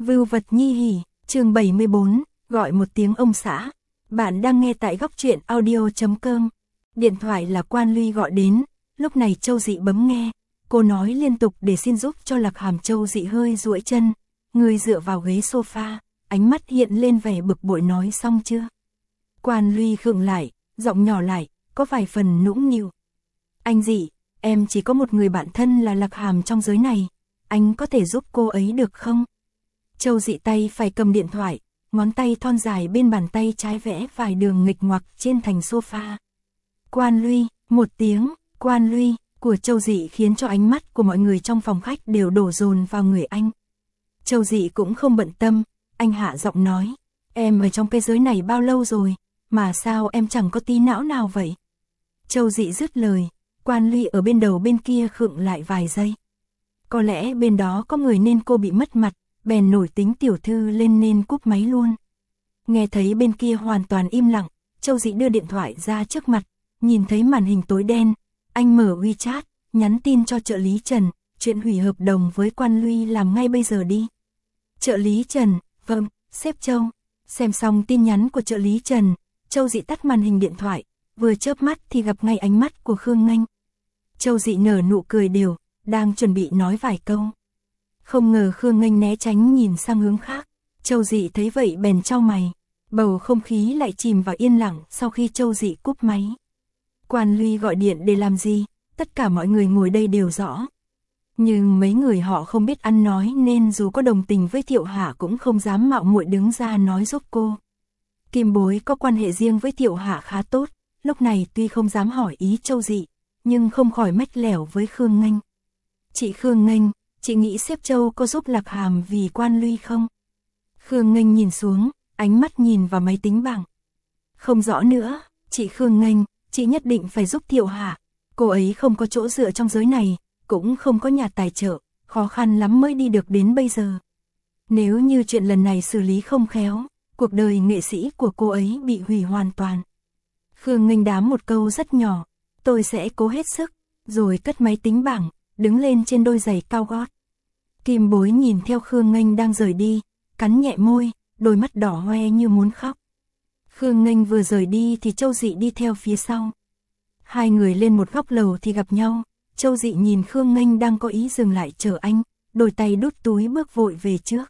Vưu vật nhi hỉ, chương 74, gọi một tiếng ông xã. Bạn đang nghe tại góc truyện audio.com. Điện thoại là Quan Luy gọi đến, lúc này Châu Dị bấm nghe. Cô nói liên tục để xin giúp cho Lạc Hàm. Châu Dị hơi duỗi chân, người dựa vào ghế sofa, ánh mắt hiện lên vẻ bực bội. Nói xong chưa? Quan Luy khựng lại, giọng nhỏ lại, có vài phần nũng nịu. Anh Dị, em chỉ có một người bạn thân là Lạc Hàm trong giới này, anh có thể giúp cô ấy được không? Châu Dị tay phải cầm điện thoại, ngón tay thon dài bên bàn tay trái vẽ vài đường nghịch ngoạc trên thành sofa. Quan Luy, một tiếng, Quan Luy của Châu Dị khiến cho ánh mắt của mọi người trong phòng khách đều đổ dồn vào người anh. Châu Dị cũng không bận tâm, anh hạ giọng nói, em ở trong cái giới này bao lâu rồi, mà sao em chẳng có tí não nào vậy? Châu Dị dứt lời, Quan Luy ở bên đầu bên kia khựng lại vài giây. Có lẽ bên đó có người nên cô bị mất mặt, bèn nổi tính tiểu thư lên nên cúp máy luôn. Nghe thấy bên kia hoàn toàn im lặng, Châu Dị đưa điện thoại ra trước mặt, nhìn thấy màn hình tối đen, anh mở WeChat, nhắn tin cho trợ lý Trần, chuyện hủy hợp đồng với Quan Luy làm ngay bây giờ đi. Trợ lý Trần, vâng, sếp Châu. Xem xong tin nhắn của trợ lý Trần, Châu Dị tắt màn hình điện thoại, vừa chớp mắt thì gặp ngay ánh mắt của Khương Nghênh. Châu Dị nở nụ cười đều, đang chuẩn bị nói vài câu. Không ngờ Khương Nghênh né tránh nhìn sang hướng khác, Châu Dị thấy vậy bèn chau mày, bầu không khí lại chìm vào yên lặng sau khi Châu Dị cúp máy. Quan Luy gọi điện để làm gì, tất cả mọi người ngồi đây đều rõ. Nhưng mấy người họ không biết ăn nói nên dù có đồng tình với Thiệu Hạ cũng không dám mạo muội đứng ra nói giúp cô. Kim Bối có quan hệ riêng với Thiệu Hạ khá tốt, lúc này tuy không dám hỏi ý Châu Dị, nhưng không khỏi mách lẻo với Khương Nghênh. Chị Khương Nghênh, chị nghĩ sếp Châu có giúp Lạc Hàm vì Quan Luy không? Khương Nghênh nhìn xuống, ánh mắt nhìn vào máy tính bảng. Không rõ nữa, chị Khương Nghênh, chị nhất định phải giúp Thiệu Hạ. Cô ấy không có chỗ dựa trong giới này, cũng không có nhà tài trợ, khó khăn lắm mới đi được đến bây giờ. Nếu như chuyện lần này xử lý không khéo, cuộc đời nghệ sĩ của cô ấy bị hủy hoàn toàn. Khương Nghênh đám một câu rất nhỏ, tôi sẽ cố hết sức, rồi cất máy tính bảng, đứng lên trên đôi giày cao gót. Kim Bối nhìn theo Khương Nghênh đang rời đi, cắn nhẹ môi, đôi mắt đỏ hoe như muốn khóc. Khương Nghênh vừa rời đi thì Châu Dị đi theo phía sau. Hai người lên một góc lầu thì gặp nhau, Châu Dị nhìn Khương Nghênh đang có ý dừng lại chờ anh, đôi tay đút túi bước vội về trước.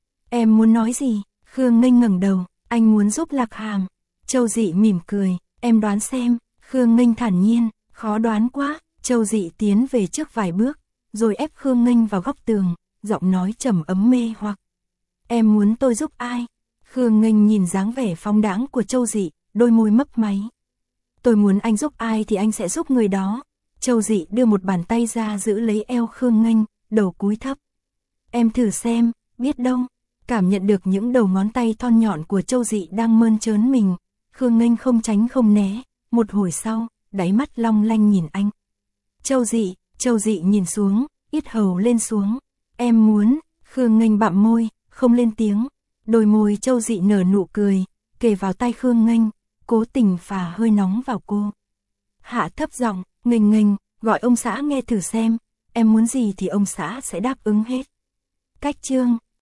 Em muốn nói gì? Khương Nghênh ngẩng đầu, anh muốn giúp Lạc Hàm. Châu Dị mỉm cười, em đoán xem. Khương Nghênh thản nhiên, khó đoán quá. Châu Dị tiến về trước vài bước, rồi ép Khương Nghênh vào góc tường, giọng nói trầm ấm mê hoặc. Em muốn tôi giúp ai? Khương Nghênh nhìn dáng vẻ phóng đãng của Châu Dị, đôi môi mấp máy. Tôi muốn anh giúp ai thì anh sẽ giúp người đó. Châu Dị đưa một bàn tay ra giữ lấy eo Khương Nghênh, đầu cúi thấp. Em thử xem, biết đâu. Cảm nhận được những đầu ngón tay thon nhọn của Châu Dị đang mơn trớn mình, Khương Nghênh không tránh không né, một hồi sau, đáy mắt long lanh nhìn anh. Châu Dị nhìn xuống, yết hầu lên xuống. Em muốn. Khương Nghênh bặm môi, không lên tiếng. Đôi môi Châu Dị nở nụ cười, kề vào tay Khương Nghênh, cố tình phả hơi nóng vào cô. Hạ thấp giọng, Nghênh Nghênh, gọi ông xã nghe thử xem, em muốn gì thì ông xã sẽ đáp ứng hết. Cách chương